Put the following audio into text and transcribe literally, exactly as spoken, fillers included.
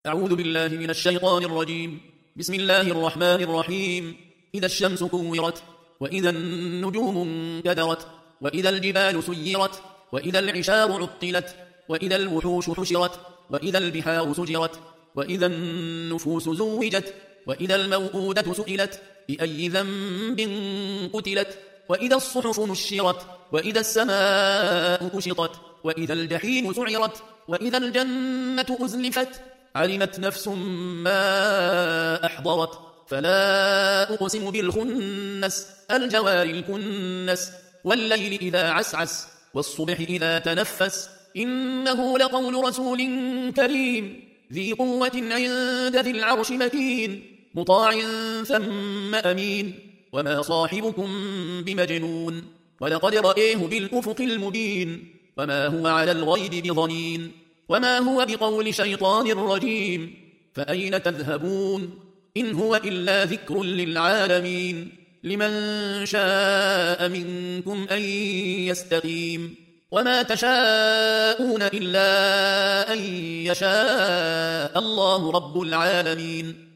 أعوذ بالله من الشيطان الرجيم. بسم الله الرحمن الرحيم. إذا الشمس كورت، وإذا النجوم انكدرت، وإذا الجبال سيرت، وإذا العشار عطلت، وإذا الوحوش حشرت، وإذا البحار سجرت، وإذا النفوس زوجت، وإذا الموءودة سئلت بأي ذنب قتلت، وإذا الصحف نشرت، وإذا السماء كشطت، وإذا الجحيم سعرت، وإذا الجنة أزلفت، علمت نفس ما أحضرت. فلا أقسم بالخنس، الجوار الكنس، والليل إذا عسعس، والصبح إذا تنفس، إنه لقول رسول كريم ذي قوة عند ذي العرش مكين، مطاع ثم أمين، وما صاحبكم بمجنون، ولقد رأيه بالأفق المبين، وما هو على الغيب بضنين، وما هو بقول شيطان رجيم. فأين تذهبون؟ إن هو إلا ذكر للعالمين، لمن شاء منكم أن يستقيم، وما تشاءون إلا أن يشاء الله رب العالمين.